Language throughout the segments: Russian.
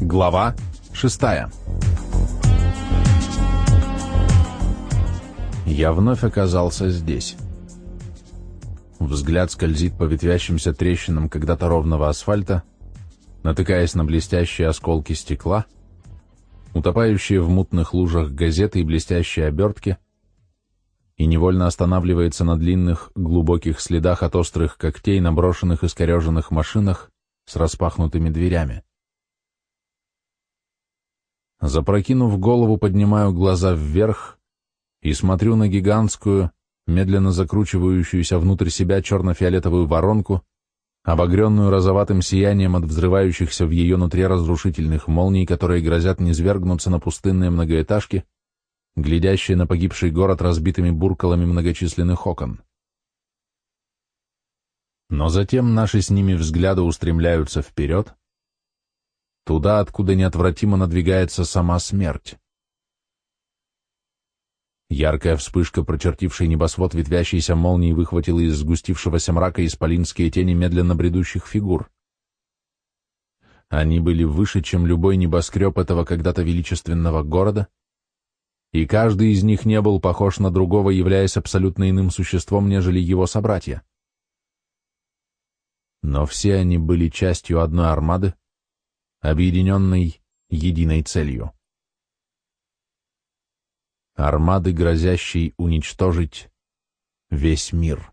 Глава 6. Я вновь оказался здесь. Взгляд скользит по ветвящимся трещинам когда-то ровного асфальта, натыкаясь на блестящие осколки стекла, утопающие в мутных лужах газеты и блестящие обертки, и невольно останавливается на длинных, глубоких следах от острых когтей на брошенных искореженных машинах с распахнутыми дверями. Запрокинув голову, поднимаю глаза вверх и смотрю на гигантскую, медленно закручивающуюся внутрь себя черно-фиолетовую воронку, обогренную розоватым сиянием от взрывающихся в ее нутре разрушительных молний, которые грозят низвергнуться на пустынные многоэтажки, глядящие на погибший город разбитыми буркалами многочисленных окон. Но затем наши с ними взгляды устремляются вперед, туда, откуда неотвратимо надвигается сама смерть. Яркая вспышка, прочертившая небосвод ветвящейся молнией, выхватила из сгустившегося мрака исполинские тени медленно бредущих фигур. Они были выше, чем любой небоскреб этого когда-то величественного города, и каждый из них не был похож на другого, являясь абсолютно иным существом, нежели его собратья. Но все они были частью одной армады, объединенной единой целью. Армады, грозящей уничтожить весь мир.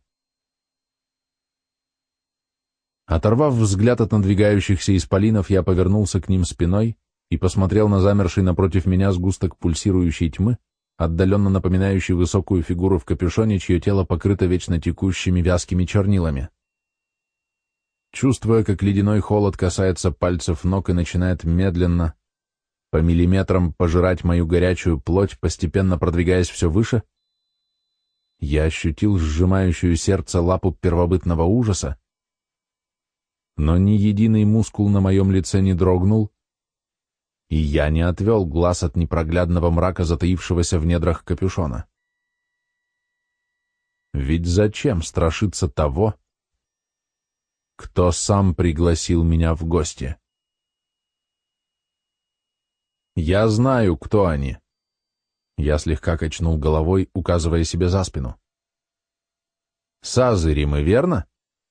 Оторвав взгляд от надвигающихся исполинов, я повернулся к ним спиной и посмотрел на замерший напротив меня сгусток пульсирующей тьмы, отдаленно напоминающий высокую фигуру в капюшоне, чье тело покрыто вечно текущими вязкими чернилами. Чувствуя, как ледяной холод касается пальцев ног и начинает медленно, по миллиметрам пожирать мою горячую плоть, постепенно продвигаясь все выше, я ощутил сжимающую сердце лапу первобытного ужаса, но ни единый мускул на моем лице не дрогнул, и я не отвел глаз от непроглядного мрака, затаившегося в недрах капюшона. Ведь зачем страшиться того, кто сам пригласил меня в гости? Я знаю, кто они. Я слегка качнул головой, указывая себе за спину. Сазыри мы, верно?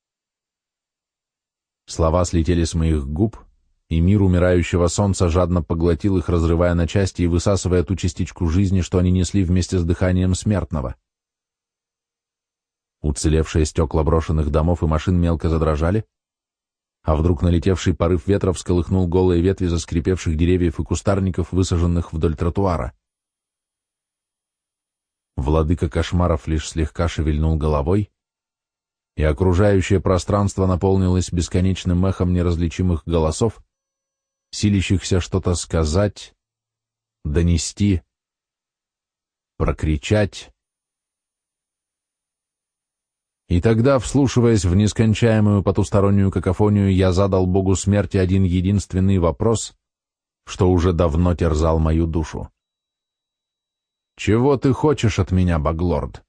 Слова слетели с моих губ, и мир умирающего солнца жадно поглотил их, разрывая на части и высасывая ту частичку жизни, что они несли вместе с дыханием смертного. Уцелевшие стекла брошенных домов и машин мелко задрожали, а вдруг налетевший порыв ветра всколыхнул голые ветви заскрипевших деревьев и кустарников, высаженных вдоль тротуара. Владыка кошмаров лишь слегка шевельнул головой, и окружающее пространство наполнилось бесконечным эхом неразличимых голосов, силящихся что-то сказать, донести, прокричать. И тогда, вслушиваясь в нескончаемую потустороннюю какофонию, я задал Богу смерти один единственный вопрос, что уже давно терзал мою душу. «Чего ты хочешь от меня, Боглорд?»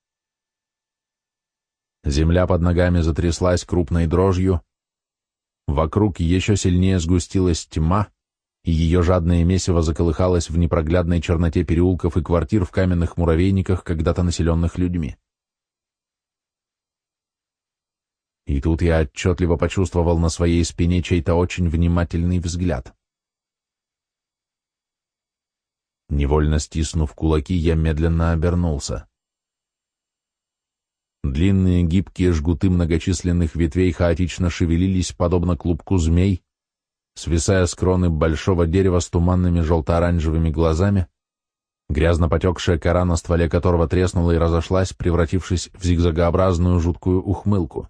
Земля под ногами затряслась крупной дрожью, вокруг еще сильнее сгустилась тьма, и ее жадное месиво заколыхалось в непроглядной черноте переулков и квартир в каменных муравейниках, когда-то населенных людьми. И тут я отчетливо почувствовал на своей спине чей-то очень внимательный взгляд. Невольно стиснув кулаки, я медленно обернулся. Длинные гибкие жгуты многочисленных ветвей хаотично шевелились, подобно клубку змей, свисая с кроны большого дерева с туманными желто-оранжевыми глазами, грязно потекшая кора, на стволе которого треснула и разошлась, превратившись в зигзагообразную жуткую ухмылку.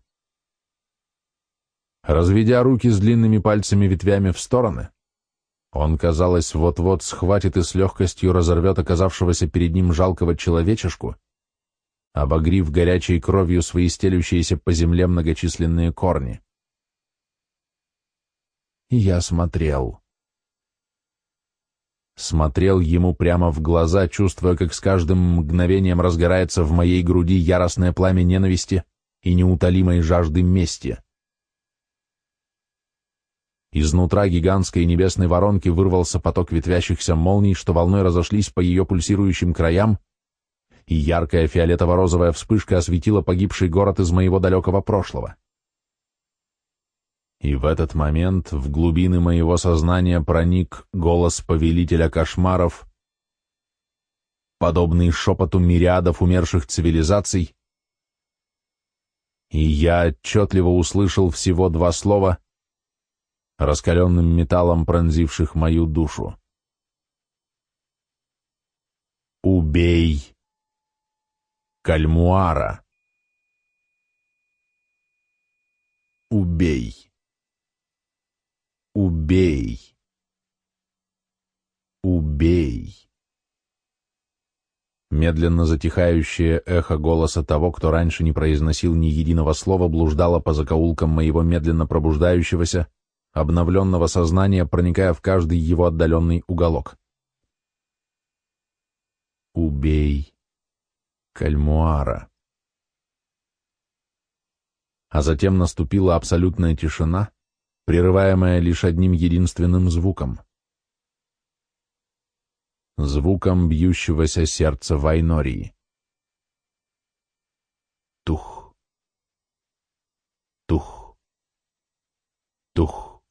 Разведя руки с длинными пальцами ветвями в стороны, он, казалось, вот-вот схватит и с легкостью разорвет оказавшегося перед ним жалкого человечешку, обогрив горячей кровью свои стелющиеся по земле многочисленные корни. И я смотрел. Смотрел ему прямо в глаза, чувствуя, как с каждым мгновением разгорается в моей груди яростное пламя ненависти и неутолимой жажды мести. Изнутра гигантской небесной воронки вырвался поток ветвящихся молний, что волной разошлись по ее пульсирующим краям, и яркая фиолетово-розовая вспышка осветила погибший город из моего далекого прошлого. И в этот момент в глубины моего сознания проник голос повелителя кошмаров, подобный шепоту мириадов умерших цивилизаций, и я отчетливо услышал всего два слова, раскаленным металлом пронзивших мою душу. «Убей Кальмуара! Убей! Убей! Убей!» Медленно затихающее эхо голоса того, кто раньше не произносил ни единого слова, блуждало по закоулкам моего медленно пробуждающегося, обновленного сознания, проникая в каждый его отдаленный уголок. «Убей Кальмуара!» А затем наступила абсолютная тишина, прерываемая лишь одним единственным звуком. Звуком бьющегося сердца Вайнории. Тух. Тух. Тух.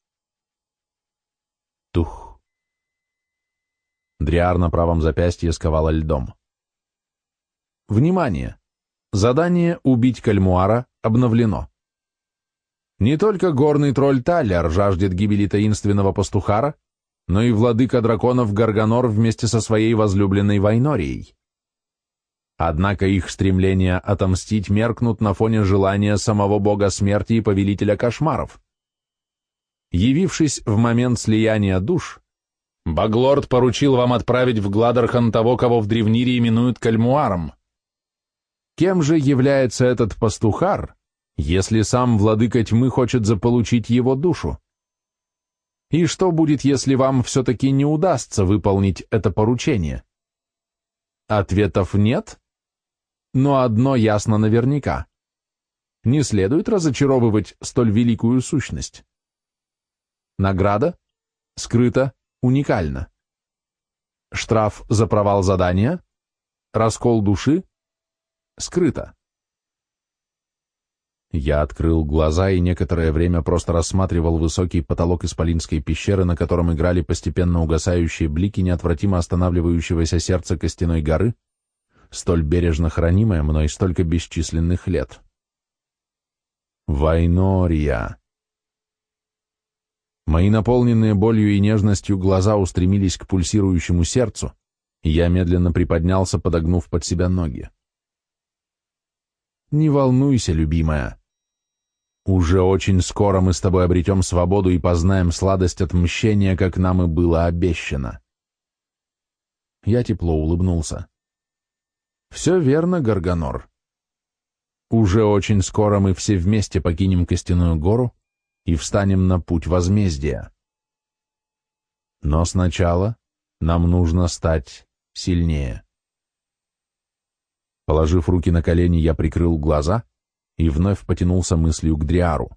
Тух. Дриар на правом запястье сковала льдом. Внимание! Задание «Убить Кальмуара» обновлено. Не только горный тролль Таллер жаждет гибели таинственного пастухара, но и владыка драконов Гарганор вместе со своей возлюбленной Вайнорией. Однако их стремления отомстить меркнут на фоне желания самого бога смерти и повелителя кошмаров. Явившись в момент слияния душ, Баглорд поручил вам отправить в Гладархан того, кого в Древнире именуют Кальмуаром. Кем же является этот пастухар, если сам владыка тьмы хочет заполучить его душу? И что будет, если вам все-таки не удастся выполнить это поручение? Ответов нет, но одно ясно наверняка. Не следует разочаровывать столь великую сущность. Награда скрыта, уникальна. Штраф за провал задания, раскол души, скрыто. Я открыл глаза и некоторое время просто рассматривал высокий потолок исполинской пещеры, на котором играли постепенно угасающие блики неотвратимо останавливающегося сердца костяной горы, столь бережно хранимое мной столько бесчисленных лет. Вайнория. Мои наполненные болью и нежностью глаза устремились к пульсирующему сердцу, и я медленно приподнялся, подогнув под себя ноги. Не волнуйся, любимая. Уже очень скоро мы с тобой обретем свободу и познаем сладость отмщения, как нам и было обещано. Я тепло улыбнулся. Все верно, Гарганор. Уже очень скоро мы все вместе покинем Костяную гору и встанем на путь возмездия. Но сначала нам нужно стать сильнее. Положив руки на колени, я прикрыл глаза и вновь потянулся мыслью к Дриару.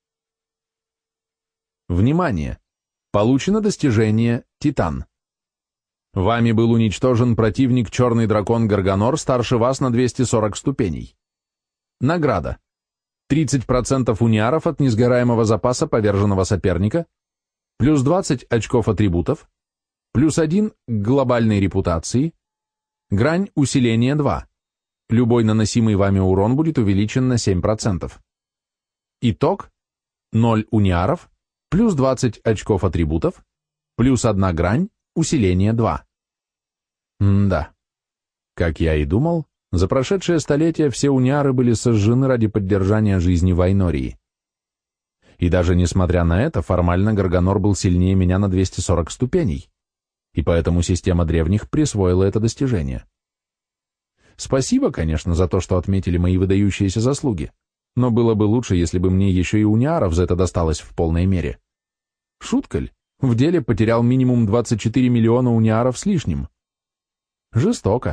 Внимание! Получено достижение «Титан». Вами был уничтожен противник Черный дракон Гарганор старше вас на 240 ступеней. Награда. 30% униаров от несгораемого запаса поверженного соперника, плюс 20 очков атрибутов, плюс 1 к глобальной репутации, грань усиления 2. Любой наносимый вами урон будет увеличен на 7%. Итог – 0 униаров, плюс 20 очков атрибутов, плюс 1 грань, усиление 2. Да, как я и думал, за прошедшее столетие все униары были сожжены ради поддержания жизни Вайнории. И даже несмотря на это, формально Гарганор был сильнее меня на 240 ступеней, и поэтому система древних присвоила это достижение. Спасибо, конечно, за то, что отметили мои выдающиеся заслуги, но было бы лучше, если бы мне еще и униаров за это досталось в полной мере. Шутка ль? В деле потерял минимум 24 миллиона униаров с лишним. Жестоко.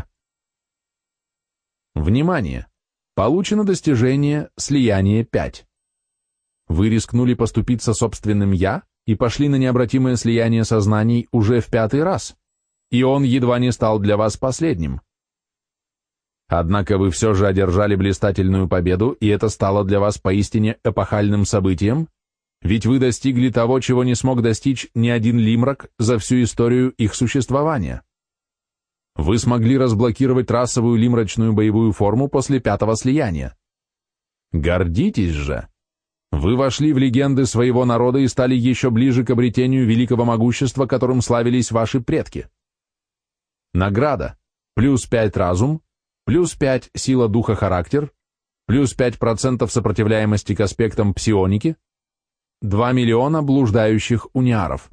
Внимание! Получено достижение «Слияние 5». Вы рискнули поступиться собственным «я» и пошли на необратимое слияние сознаний уже в 5-й раз, и он едва не стал для вас последним. Однако вы все же одержали блистательную победу, и это стало для вас поистине эпохальным событием, ведь вы достигли того, чего не смог достичь ни один лимрак за всю историю их существования. Вы смогли разблокировать расовую лимрачную боевую форму после 5-го слияния. Гордитесь же! Вы вошли в легенды своего народа и стали еще ближе к обретению великого могущества, которым славились ваши предки. Награда – +5 разум, +5 сила духа характер, +5% сопротивляемости к аспектам псионики, 2 миллиона блуждающих униаров.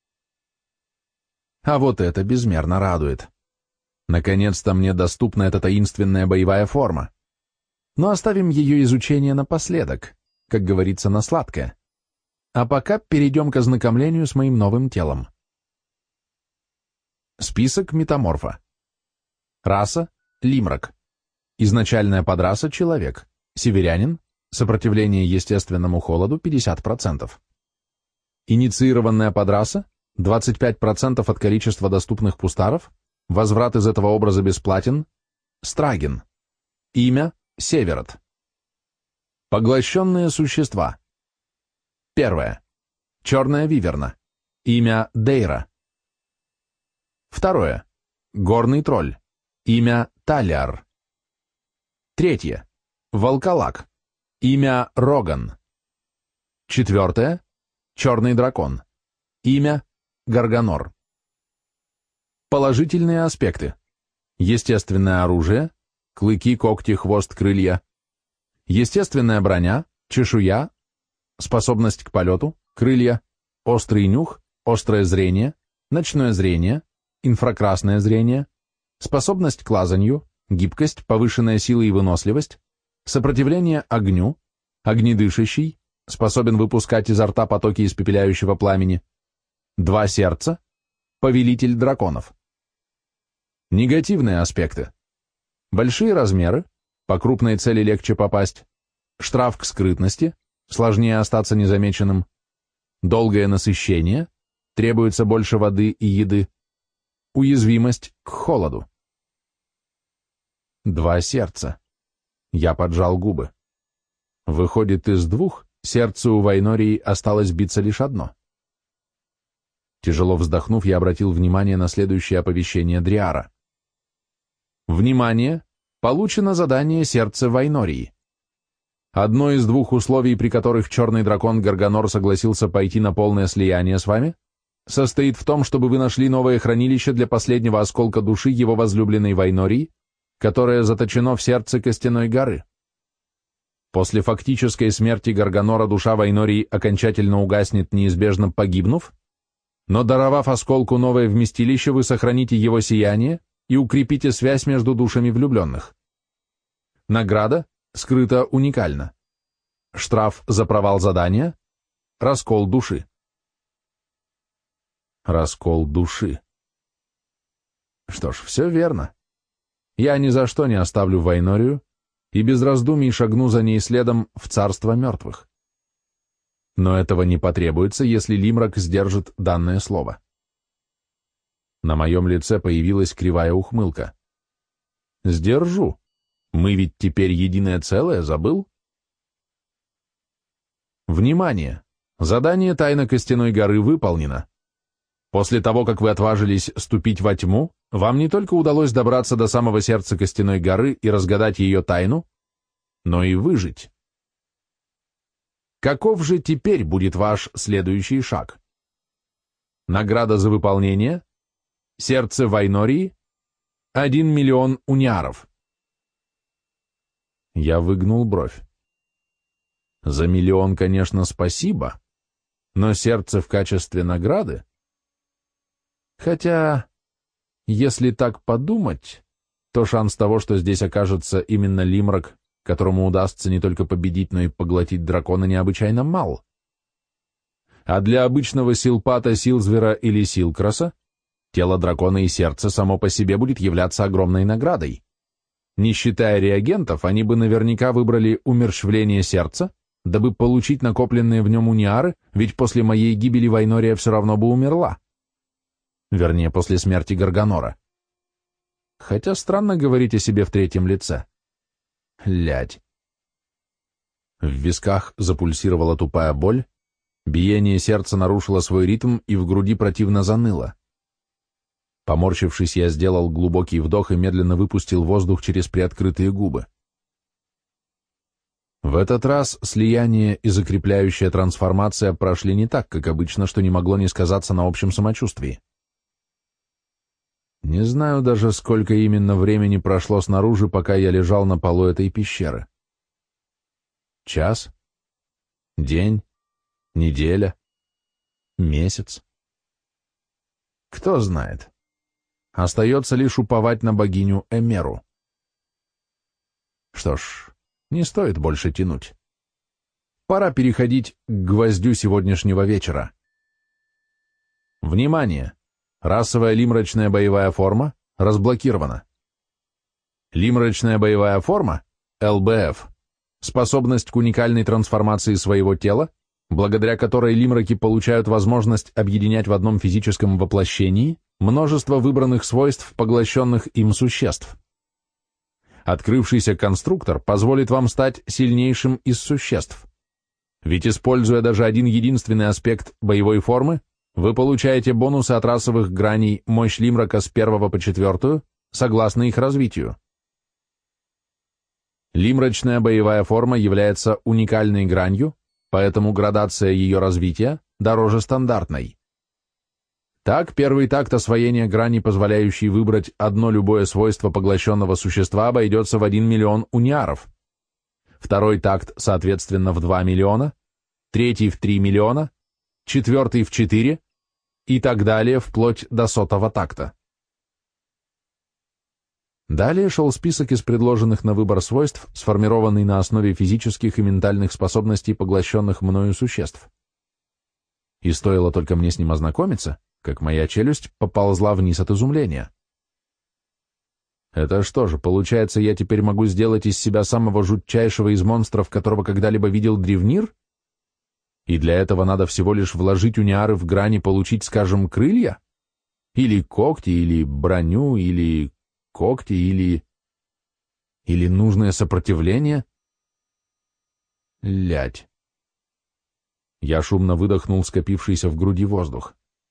А вот это безмерно радует. Наконец-то мне доступна эта таинственная боевая форма. Но оставим ее изучение напоследок, как говорится, на сладкое. А пока перейдем к ознакомлению с моим новым телом. Список метаморфа. Раса – лимрак. Изначальная подраса – человек. Северянин. Сопротивление естественному холоду – 50%. Инициированная подраса – 25% от количества доступных пустаров. Возврат из этого образа бесплатен. Страген. Имя – Северот. Поглощенные существа. Первое. Черная виверна. Имя – Дейра. Второе. Горный тролль. Имя – Талиар. Третье. Волколак. Имя – Роган. Четвертое. Черный дракон. Имя – Гарганор. Положительные аспекты. Естественное оружие. Клыки, когти, хвост, крылья. Естественная броня, чешуя. Способность к полету, крылья. Острый нюх, острое зрение, ночное зрение, инфракрасное зрение. Способность к лазанью, гибкость, повышенная сила и выносливость. Сопротивление огню, огнедышащий, способен выпускать изо рта потоки испепеляющего пламени. 2 сердца, повелитель драконов. Негативные аспекты. Большие размеры, по крупной цели легче попасть. Штраф к скрытности, сложнее остаться незамеченным. Долгое насыщение, требуется больше воды и еды. Уязвимость к холоду. 2 сердца. Я поджал губы. Выходит, из 2 сердцу у Вайнории осталось биться лишь одно. Тяжело вздохнув, я обратил внимание на следующее оповещение Дриара. Внимание! Получено задание сердца Вайнории. Одно из 2 условий, при которых черный дракон Гарганор согласился пойти на полное слияние с вами, состоит в том, чтобы вы нашли новое хранилище для последнего осколка души его возлюбленной Вайнории, которое заточено в сердце Костяной горы. После фактической смерти Гарганора душа Вайнории окончательно угаснет, неизбежно погибнув, но, даровав осколку новое вместилище, вы сохраните его сияние и укрепите связь между душами влюбленных. Награда скрыта уникально. Штраф за провал задания – раскол души. Раскол души. Что ж, все верно. Я ни за что не оставлю Вайнорию и без раздумий шагну за ней следом в царство мертвых. Но этого не потребуется, если Лимрак сдержит данное слово. На моем лице появилась кривая ухмылка. Сдержу. Мы ведь теперь единое целое, забыл? Внимание! Задание «Тайна Костяной горы» выполнено. После того, как вы отважились ступить во тьму, вам не только удалось добраться до самого сердца Костяной горы и разгадать ее тайну, но и выжить. Каков же теперь будет ваш следующий шаг? Награда за выполнение? Сердце Вайнории? 1 миллион униаров. Я выгнул бровь. За 1 миллион, конечно, спасибо, но сердце в качестве награды? Хотя, если так подумать, то шанс того, что здесь окажется именно Лимрак, которому удастся не только победить, но и поглотить дракона, необычайно мал. А для обычного силпата, силзвера или силкраса тело дракона и сердце само по себе будет являться огромной наградой. Не считая реагентов, они бы наверняка выбрали умерщвление сердца, дабы получить накопленные в нем униары, ведь после моей гибели Вайнория все равно бы умерла. Вернее, после смерти Гарганора. Хотя странно говорить о себе в третьем лице. Лядь. В висках запульсировала тупая боль, биение сердца нарушило свой ритм и в груди противно заныло. Поморщившись, я сделал глубокий вдох и медленно выпустил воздух через приоткрытые губы. В этот раз слияние и закрепляющая трансформация прошли не так, как обычно, что не могло не сказаться на общем самочувствии. Не знаю даже, сколько именно времени прошло снаружи, пока я лежал на полу этой пещеры. Час? День? Неделя? Месяц? Кто знает. Остается лишь уповать на богиню Эмеру. Что ж, не стоит больше тянуть. Пора переходить к гвоздю сегодняшнего вечера. Внимание! Расовая лимрачная боевая форма разблокирована. Лимрачная боевая форма, ЛБФ, способность к уникальной трансформации своего тела, благодаря которой лимраки получают возможность объединять в одном физическом воплощении множество выбранных свойств поглощенных им существ. Открывшийся конструктор позволит вам стать сильнейшим из существ. Ведь используя даже один единственный аспект боевой формы, вы получаете бонусы от расовых граней мощь лимрака с 1 по 4, согласно их развитию. Лимрачная боевая форма является уникальной гранью, поэтому градация ее развития дороже стандартной. Так, первый такт освоения грани, позволяющий выбрать одно любое свойство поглощенного существа, обойдется в 1 миллион униаров. Второй такт, соответственно, в 2 миллиона, третий в 3 миллиона, четвертый в 4 и так далее, вплоть до 100-го такта. Далее шел список из предложенных на выбор свойств, сформированный на основе физических и ментальных способностей поглощенных мною существ. И стоило только мне с ним ознакомиться, как моя челюсть поползла вниз от изумления. Это что же, получается, я теперь могу сделать из себя самого жутчайшего из монстров, которого когда-либо видел Древнир? И для этого надо всего лишь вложить униары в грани, получить, скажем, крылья? Или когти, или броню, или когти, или нужное сопротивление? Лядь. Я шумно выдохнул скопившийся в груди воздух.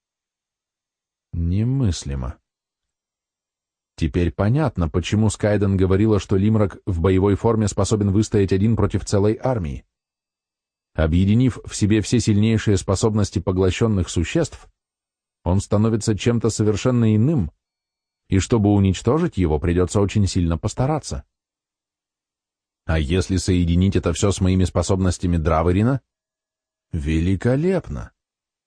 Немыслимо. Теперь понятно, почему Скайден говорила, что Лимрак в боевой форме способен выстоять один против целой армии. Объединив в себе все сильнейшие способности поглощенных существ, он становится чем-то совершенно иным, и чтобы уничтожить его, придется очень сильно постараться. А если соединить это все с моими способностями Драверина? Великолепно!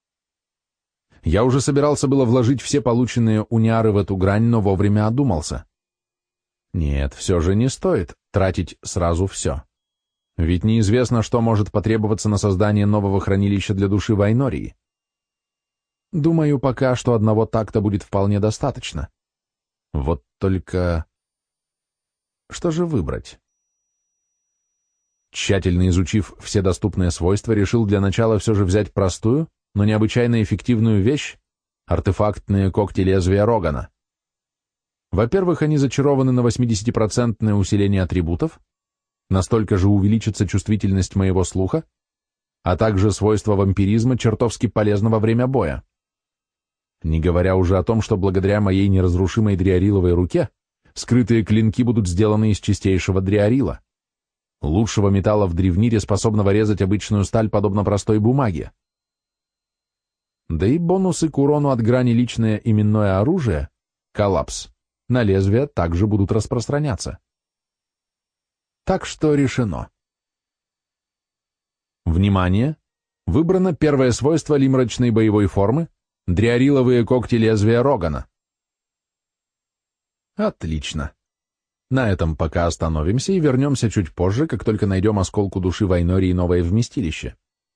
Я уже собирался было вложить все полученные униары в эту грань, но вовремя одумался. Нет, все же не стоит тратить сразу все. Ведь неизвестно, что может потребоваться на создание нового хранилища для души Вайнории. Думаю, пока что одного такта будет вполне достаточно. Вот только... Что же выбрать? Тщательно изучив все доступные свойства, решил для начала все же взять простую, но необычайно эффективную вещь — артефактные когти лезвия Рогана. Во-первых, они зачарованы на 80% усиление атрибутов, настолько же увеличится чувствительность моего слуха, а также свойство вампиризма чертовски полезно во время боя. Не говоря уже о том, что благодаря моей неразрушимой дриариловой руке скрытые клинки будут сделаны из чистейшего дриарила, лучшего металла в Древнире, способного резать обычную сталь подобно простой бумаге. Да и бонусы к урону от грани личное именное оружие, коллапс, на лезвие также будут распространяться. Так что решено. Внимание! Выбрано первое свойство лимрачной боевой формы — дриариловые когти лезвия Рогана. Отлично. На этом пока остановимся и вернемся чуть позже, как только найдем осколку души Вайнории новое вместилище.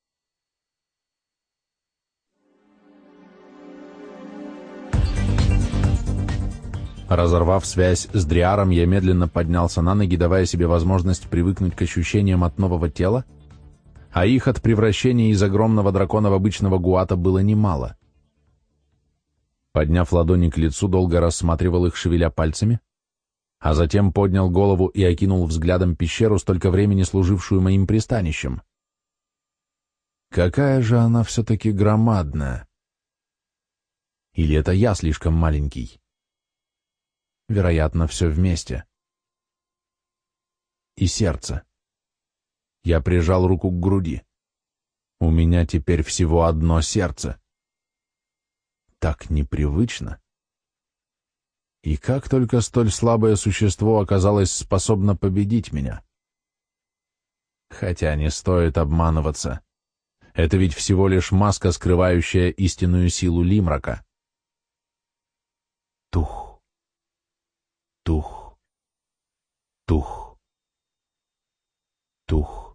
Разорвав связь с Дриаром, я медленно поднялся на ноги, давая себе возможность привыкнуть к ощущениям от нового тела, а их от превращения из огромного дракона в обычного гуата было немало. Подняв ладони к лицу, долго рассматривал их, шевеля пальцами, а затем поднял голову и окинул взглядом пещеру, столько времени служившую моим пристанищем. Какая же она все-таки громадная! Или это я слишком маленький? Вероятно, все вместе. И сердце. Я прижал руку к груди. У меня теперь всего одно сердце. Так непривычно. И как только столь слабое существо оказалось способно победить меня? Хотя не стоит обманываться. Это ведь всего лишь маска, скрывающая истинную силу Лимрака. Тух. Тух. Тух. Тух.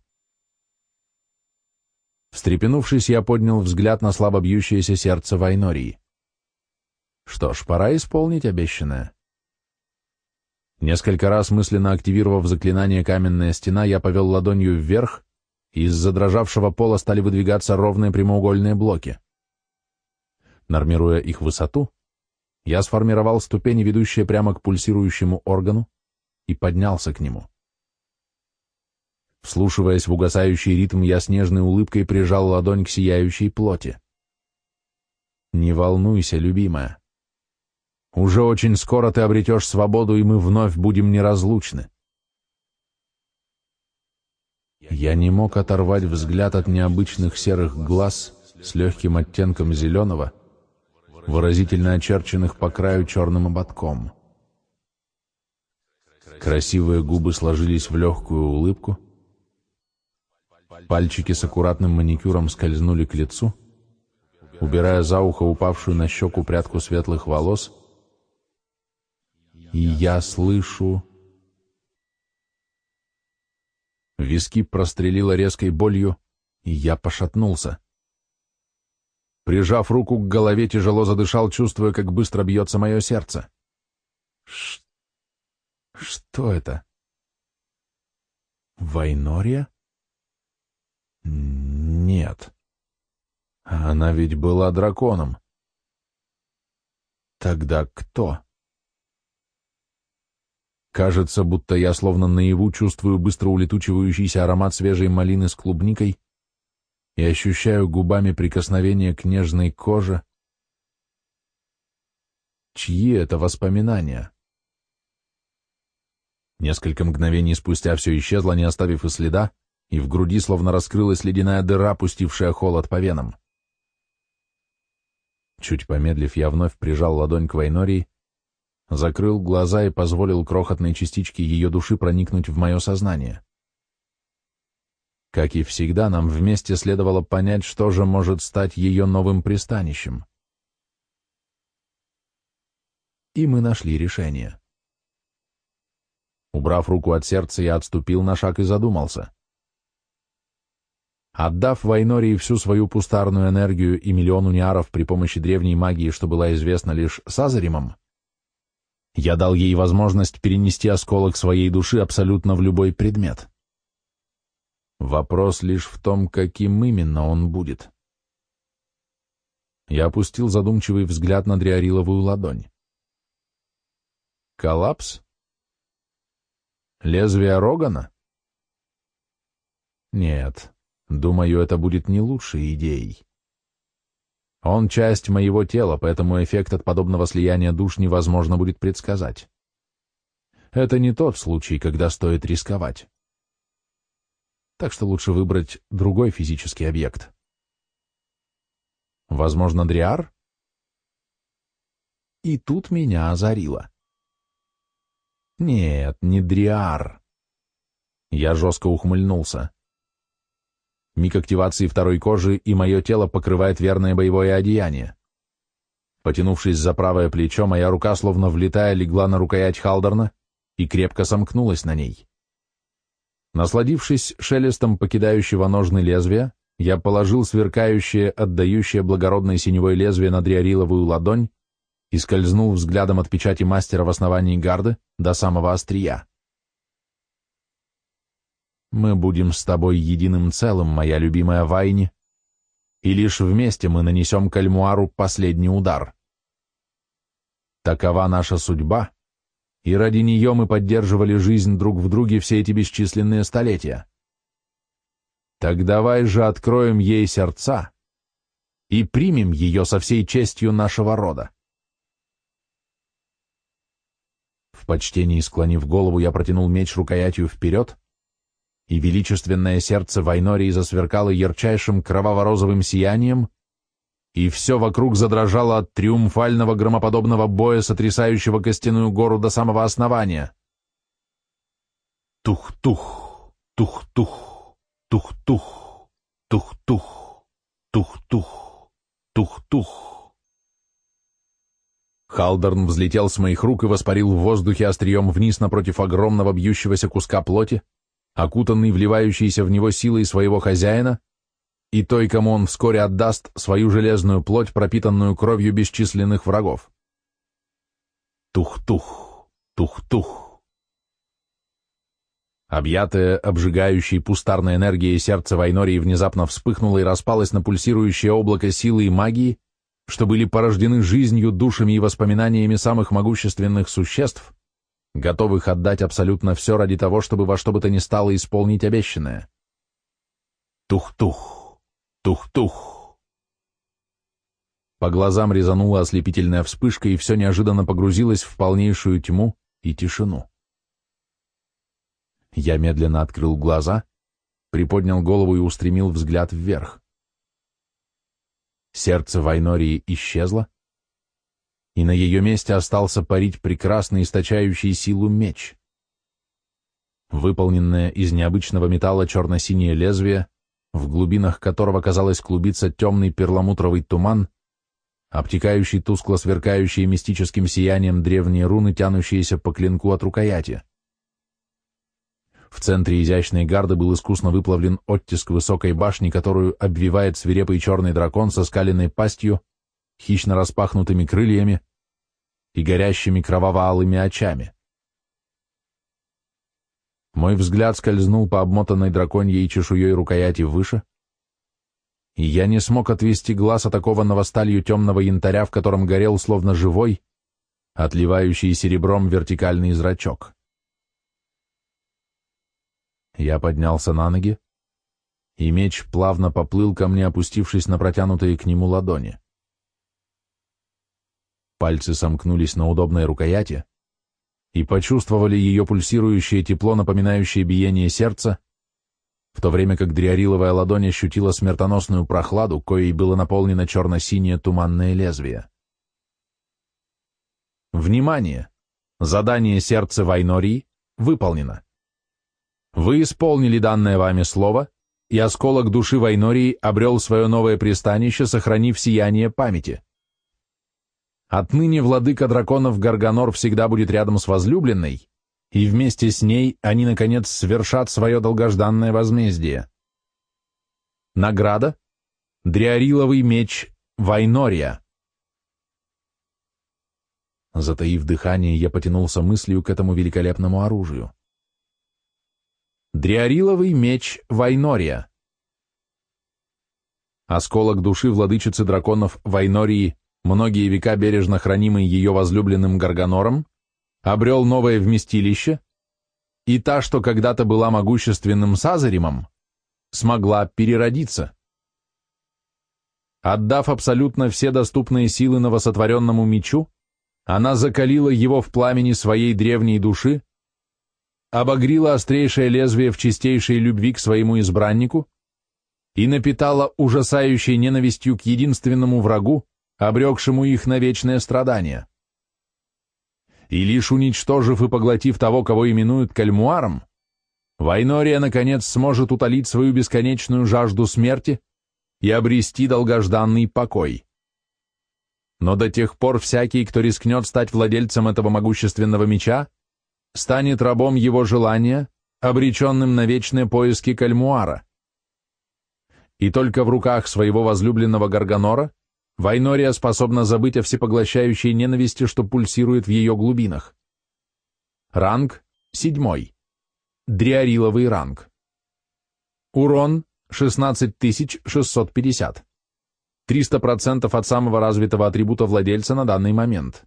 Встрепенувшись, я поднял взгляд на слабо бьющееся сердце Вайнории. Что ж, пора исполнить обещанное. Несколько раз мысленно активировав заклинание «Каменная стена», я повел ладонью вверх, и из задрожавшего пола стали выдвигаться ровные прямоугольные блоки. Нормируя их высоту, я сформировал ступени, ведущие прямо к пульсирующему органу, и поднялся к нему. Вслушиваясь в угасающий ритм, я с нежной улыбкой прижал ладонь к сияющей плоти. «Не волнуйся, любимая. Уже очень скоро ты обретешь свободу, и мы вновь будем неразлучны». Я не мог оторвать взгляд от необычных серых глаз с легким оттенком зеленого, выразительно очерченных по краю черным ободком. Красивые губы сложились в легкую улыбку, пальчики с аккуратным маникюром скользнули к лицу, убирая за ухо упавшую на щеку прядку светлых волос, и я слышу... Виски прострелило резкой болью, и я пошатнулся. Прижав руку к голове, тяжело задышал, чувствуя, как быстро бьется мое сердце. Что это? Вайнория? Нет. Она ведь была драконом. Тогда кто? Кажется, будто я словно наяву чувствую быстро улетучивающийся аромат свежей малины с клубникой и ощущаю губами прикосновение к нежной коже. Чьи это воспоминания? Несколько мгновений спустя все исчезло, не оставив и следа, и в груди словно раскрылась ледяная дыра, пустившая холод по венам. Чуть помедлив, я вновь прижал ладонь к Вайнории, закрыл глаза и позволил крохотной частичке ее души проникнуть в мое сознание. Как и всегда, нам вместе следовало понять, что же может стать ее новым пристанищем. И мы нашли решение. Убрав руку от сердца, я отступил на шаг и задумался. Отдав Вайнории всю свою пустарную энергию и миллион униаров при помощи древней магии, что была известна лишь Сазаримам, я дал ей возможность перенести осколок своей души абсолютно в любой предмет. Вопрос лишь в том, каким именно он будет. Я опустил задумчивый взгляд на дриариловую ладонь. Коллапс? Лезвие Рогана? Нет, думаю, это будет не лучшей идеей. Он часть моего тела, поэтому эффект от подобного слияния душ невозможно будет предсказать. Это не тот случай, когда стоит рисковать. Так что лучше выбрать другой физический объект. Возможно, Дриар? И тут меня озарило. Нет, не Дриар. Я жестко ухмыльнулся. Миг активации второй кожи, и мое тело покрывает верное боевое одеяние. Потянувшись за правое плечо, моя рука, словно влетая, легла на рукоять халдерна и крепко сомкнулась на ней. Насладившись шелестом покидающего ножны лезвия, я положил сверкающее, отдающее благородной синевой лезвие на дриариловую ладонь и скользнул взглядом от печати мастера в основании гарды до самого острия. Мы будем с тобой единым целым, моя любимая Вайни, и лишь вместе мы нанесем Кальмуару последний удар. Такова наша судьба, и ради нее мы поддерживали жизнь друг в друге все эти бесчисленные столетия. Так давай же откроем ей сердца и примем ее со всей честью нашего рода. В почтении склонив голову, я протянул меч рукоятью вперед, и величественное сердце Вайнории засверкало ярчайшим кроваво-розовым сиянием, и все вокруг задрожало от триумфального громоподобного боя, сотрясающего костяную гору до самого основания. Тух-тух, тух-тух, тух-тух, тух-тух, тух-тух, тух-тух. Халдорн взлетел с моих рук и воспарил в воздухе острием вниз напротив огромного бьющегося куска плоти, окутанный вливающейся в него силой своего хозяина, и той, кому он вскоре отдаст свою железную плоть, пропитанную кровью бесчисленных врагов. Тух-тух, тух-тух. Объятое, обжигающей пустарной энергией сердце Вайнории внезапно вспыхнуло и распалось на пульсирующее облако силы и магии, что были порождены жизнью, душами и воспоминаниями самых могущественных существ, готовых отдать абсолютно все ради того, чтобы во что бы то ни стало исполнить обещанное. Тух-тух. Тух-тух. По глазам резанула ослепительная вспышка, и все неожиданно погрузилось в полнейшую тьму и тишину. Я медленно открыл глаза, приподнял голову и устремил взгляд вверх. Сердце Вайнории исчезло, и на ее месте остался парить прекрасный, источающий силу меч. Выполненное из необычного металла черно-синее лезвие, в глубинах которого, казалось, клубится темный перламутровый туман, обтекающий тускло сверкающие мистическим сиянием древние руны, тянущиеся по клинку от рукояти. В центре изящной гарды был искусно выплавлен оттиск высокой башни, которую обвивает свирепый черный дракон со скаленной пастью, хищно распахнутыми крыльями и горящими кроваво-алыми очами. Мой взгляд скользнул по обмотанной драконьей чешуей рукояти выше, и я не смог отвести глаз от окованного сталью темного янтаря, в котором горел словно живой, отливающий серебром вертикальный зрачок. Я поднялся на ноги, и меч плавно поплыл ко мне, опустившись на протянутые к нему ладони. Пальцы сомкнулись на удобной рукояти и почувствовали ее пульсирующее тепло, напоминающее биение сердца, в то время как дриариловая ладонь ощутила смертоносную прохладу, коей было наполнено черно-синее туманное лезвие. Внимание! Задание сердца Вайнории выполнено. Вы исполнили данное вами слово, и осколок души Вайнории обрел свое новое пристанище, сохранив сияние памяти. Отныне владыка драконов Гарганор всегда будет рядом с возлюбленной, и вместе с ней они, наконец, свершат свое долгожданное возмездие. Награда — дриариловый меч Вайнория. Затаив дыхание, я потянулся мыслью к этому великолепному оружию. Дриариловый меч Вайнория. Осколок души владычицы драконов Вайнории, многие века бережно хранимый ее возлюбленным Гарганором, обрел новое вместилище, и та, что когда-то была могущественным Сазаримом, смогла переродиться. Отдав абсолютно все доступные силы новосотворенному мечу, она закалила его в пламени своей древней души, обогрила острейшее лезвие в чистейшей любви к своему избраннику и напитала ужасающей ненавистью к единственному врагу, обрекшему их на вечное страдание. И лишь уничтожив и поглотив того, кого именуют Кальмуаром, Вайнория, наконец, сможет утолить свою бесконечную жажду смерти и обрести долгожданный покой. Но до тех пор всякий, кто рискнет стать владельцем этого могущественного меча, станет рабом его желания, обреченным на вечные поиски Кальмуара. И только в руках своего возлюбленного Гарганора Вайнория способна забыть о всепоглощающей ненависти, что пульсирует в ее глубинах. Ранг 7. Дриариловый ранг. Урон 16650. 300% от самого развитого атрибута владельца на данный момент.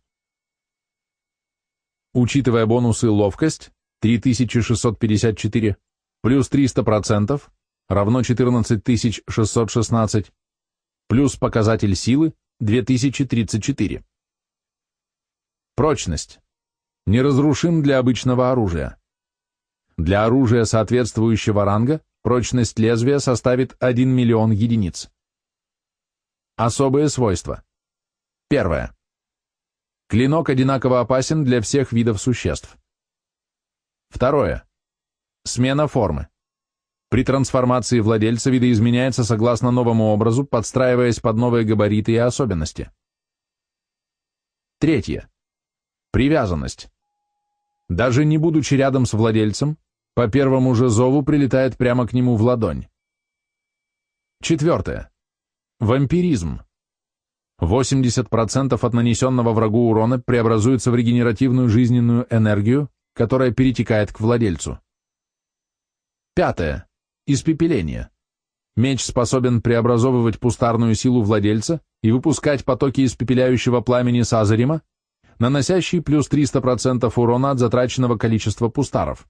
Учитывая бонусы ловкость 3654 плюс 300% равно 14616 плюс показатель силы 2034. Прочность. Неразрушим для обычного оружия. Для оружия соответствующего ранга прочность лезвия составит 1 миллион единиц. Особые свойства. Первое. Клинок одинаково опасен для всех видов существ. Второе. Смена формы. При трансформации владельца видоизменяется согласно новому образу, подстраиваясь под новые габариты и особенности. Третье. Привязанность. Даже не будучи рядом с владельцем, по первому же зову прилетает прямо к нему в ладонь. Четвертое. Вампиризм. 80% от нанесенного врагу урона преобразуется в регенеративную жизненную энергию, которая перетекает к владельцу. Пятое. Испепеление. Меч способен преобразовывать пустарную силу владельца и выпускать потоки испепеляющего пламени Сазарима, наносящий плюс 300% урона от затраченного количества пустаров.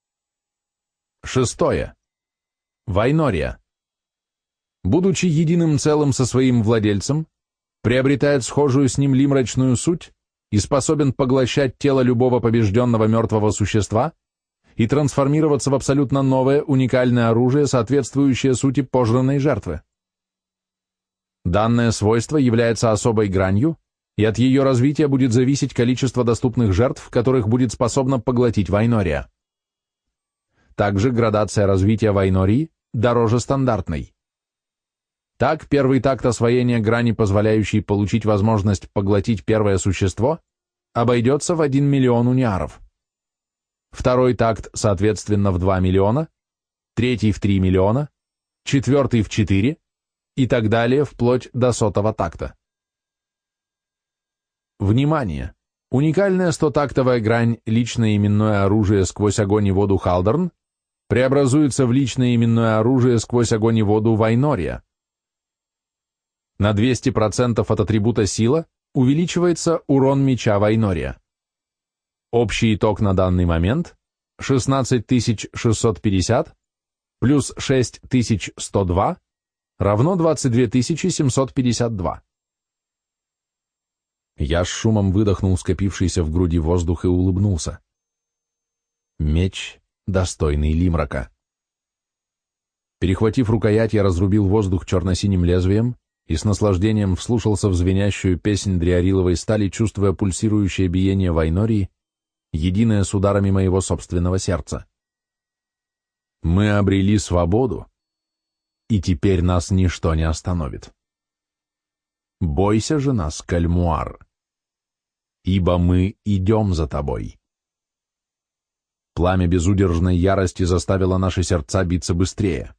Шестое. Вайнория. Будучи единым целым со своим владельцем, приобретает схожую с ним лимрачную суть и способен поглощать тело любого побежденного мертвого существа и трансформироваться в абсолютно новое, уникальное оружие, соответствующее сути пожранной жертвы. Данное свойство является особой гранью, и от ее развития будет зависеть количество доступных жертв, которых будет способна поглотить Вайнория. Также градация развития Вайнории дороже стандартной. Так, первый такт освоения грани, позволяющий получить возможность поглотить первое существо, обойдется в 1 миллион униаров. Второй такт, соответственно, в 2 миллиона, третий в 3 миллиона, четвертый в 4 и так далее, вплоть до 100-го такта. Внимание! Уникальная 100-тактовая грань «Личное именное оружие сквозь огонь и воду Халдерн» преобразуется в личное именное оружие сквозь огонь и воду Вайнория. На 200% от атрибута сила увеличивается урон меча Вайнория. Общий итог на данный момент 16650 плюс 6102 равно 22752. Я с шумом выдохнул скопившийся в груди воздух и улыбнулся. Меч, достойный Лимрака. Перехватив рукоять, я разрубил воздух черно-синим лезвием и с наслаждением вслушался в звенящую песнь дриариловой стали, чувствуя пульсирующее биение Вайнории, единое с ударами моего собственного сердца. Мы обрели свободу, и теперь нас ничто не остановит. Бойся же нас, Кальмуар, ибо мы идем за тобой. Пламя безудержной ярости заставило наши сердца биться быстрее.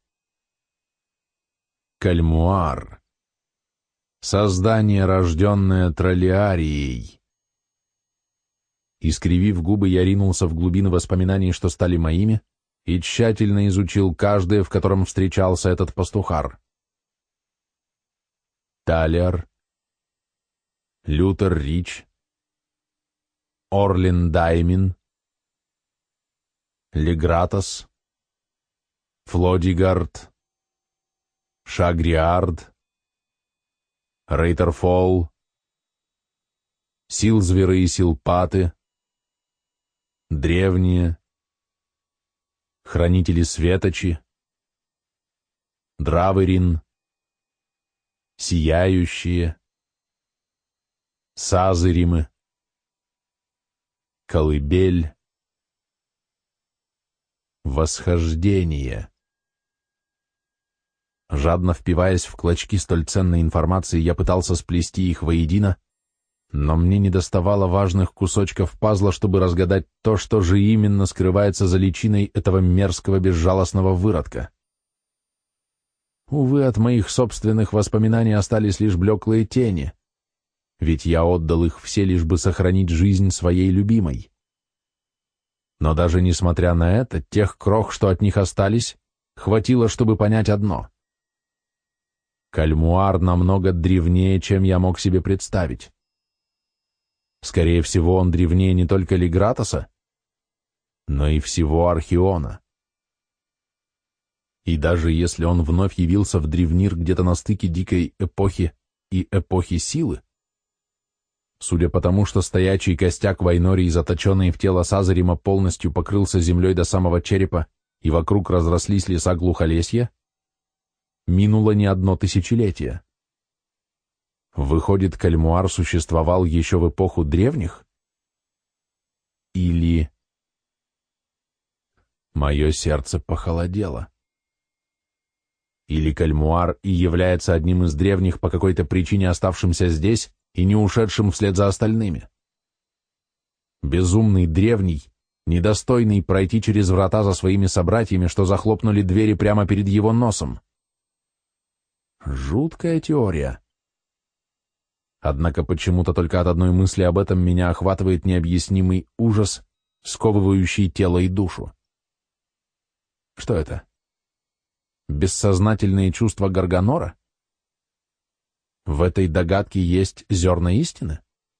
Кальмуар. Создание, рожденное Троллиарией. Искривив губы, я ринулся в глубины воспоминаний, что стали моими, и тщательно изучил каждое, в котором встречался этот пастухар. Талиар, Лютер Рич, Орлин Даймин, Легратос, Флодигард, Шагриард, Рейтерфолл, Силзверы и Силпаты, Древние, Хранители Светочи, Драверин, Сияющие, Сазыримы, Колыбель, Восхождение. Жадно впиваясь в клочки столь ценной информации, я пытался сплести их воедино, но мне недоставало важных кусочков пазла, чтобы разгадать то, что же именно скрывается за личиной этого мерзкого безжалостного выродка. Увы, от моих собственных воспоминаний остались лишь блеклые тени, ведь я отдал их все, лишь бы сохранить жизнь своей любимой. Но даже несмотря на это, тех крох, что от них остались, хватило, чтобы понять одно. Кальмуар намного древнее, чем я мог себе представить. Скорее всего, он древнее не только Лигратоса, но и всего Археона. И даже если он вновь явился в Древнир где-то на стыке дикой эпохи и эпохи силы, судя по тому, что стоячий костяк Вайнории, заточенный в тело Сазарима, полностью покрылся землей до самого черепа, и вокруг разрослись леса глухолесья, минуло не одно тысячелетие. Выходит, Кальмуар существовал еще в эпоху древних? Или... Мое сердце похолодело. Или Кальмуар и является одним из древних по какой-то причине оставшимся здесь и не ушедшим вслед за остальными. Безумный древний, недостойный пройти через врата за своими собратьями, что захлопнули двери прямо перед его носом. Жуткая теория. Однако почему-то только от одной мысли об этом меня охватывает необъяснимый ужас, сковывающий тело и душу. Что это? Бессознательные чувства Гарганора? В этой догадке есть зерна истины?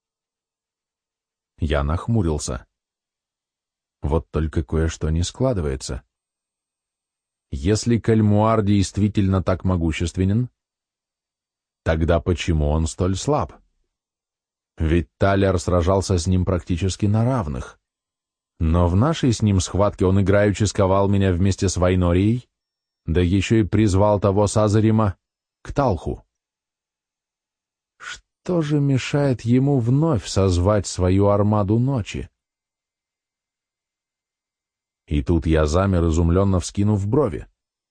Я нахмурился. Вот только кое-что не складывается. Если Кальмуар действительно так могущественен, тогда почему он столь слаб? Ведь Талер сражался с ним практически на равных. Но в нашей с ним схватке он играючи сковал меня вместе с Вайнорией, да еще и призвал того Сазарима к Талху. Что же мешает ему вновь созвать свою армаду ночи? И тут я замер, изумленно вскинув брови.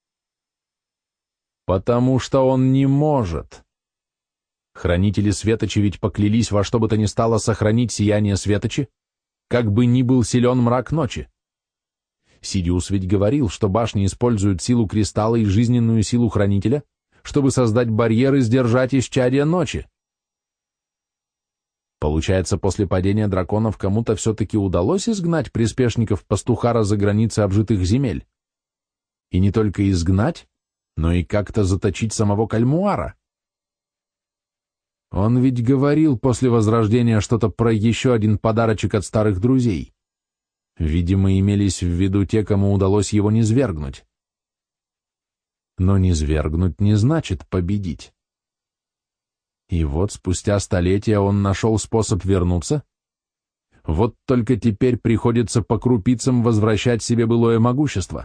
Потому что он не может. Хранители Светочи ведь поклялись во что бы то ни стало сохранить сияние Светочи, как бы ни был силен мрак ночи. Сидиус ведь говорил, что башни используют силу кристалла и жизненную силу хранителя, чтобы создать барьер и сдержать исчадие ночи. Получается, после падения драконов кому-то все-таки удалось изгнать приспешников пастухара за границы обжитых земель. И не только изгнать, но и как-то заточить самого Кальмуара. Он ведь говорил после Возрождения что-то про еще один подарочек от старых друзей. Видимо, имелись в виду те, кому удалось его низвергнуть. Но низвергнуть не значит победить. И вот спустя столетия он нашел способ вернуться. Вот только теперь приходится по крупицам возвращать себе былое могущество.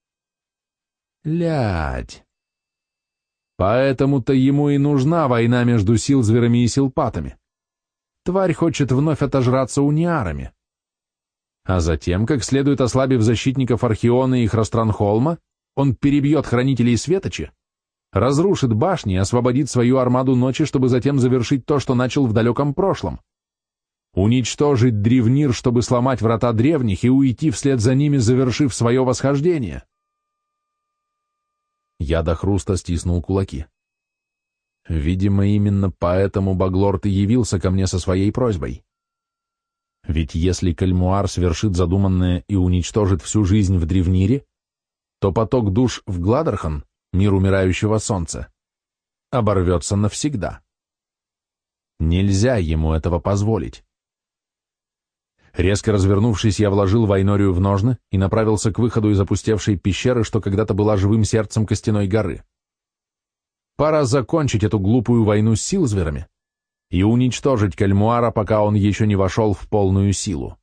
Лядь. Поэтому-то ему и нужна война между силзверами и силпатами. Тварь хочет вновь отожраться униарами. А затем, как следует ослабив защитников Археона и Хространхолма, он перебьет хранителей Светочи, разрушит башни и освободит свою армаду ночи, чтобы затем завершить то, что начал в далеком прошлом. Уничтожить Древнир, чтобы сломать врата древних и уйти вслед за ними, завершив свое восхождение. Я до хруста стиснул кулаки. Видимо, именно поэтому Баглорд и явился ко мне со своей просьбой. Ведь если Кальмуар свершит задуманное и уничтожит всю жизнь в Древнире, то поток душ в Гладархан, мир умирающего солнца, оборвется навсегда. Нельзя ему этого позволить. Резко развернувшись, я вложил Вайнорию в ножны и направился к выходу из опустевшей пещеры, что когда-то была живым сердцем Костяной горы. Пора закончить эту глупую войну с силзверами и уничтожить Кальмуара, пока он еще не вошел в полную силу.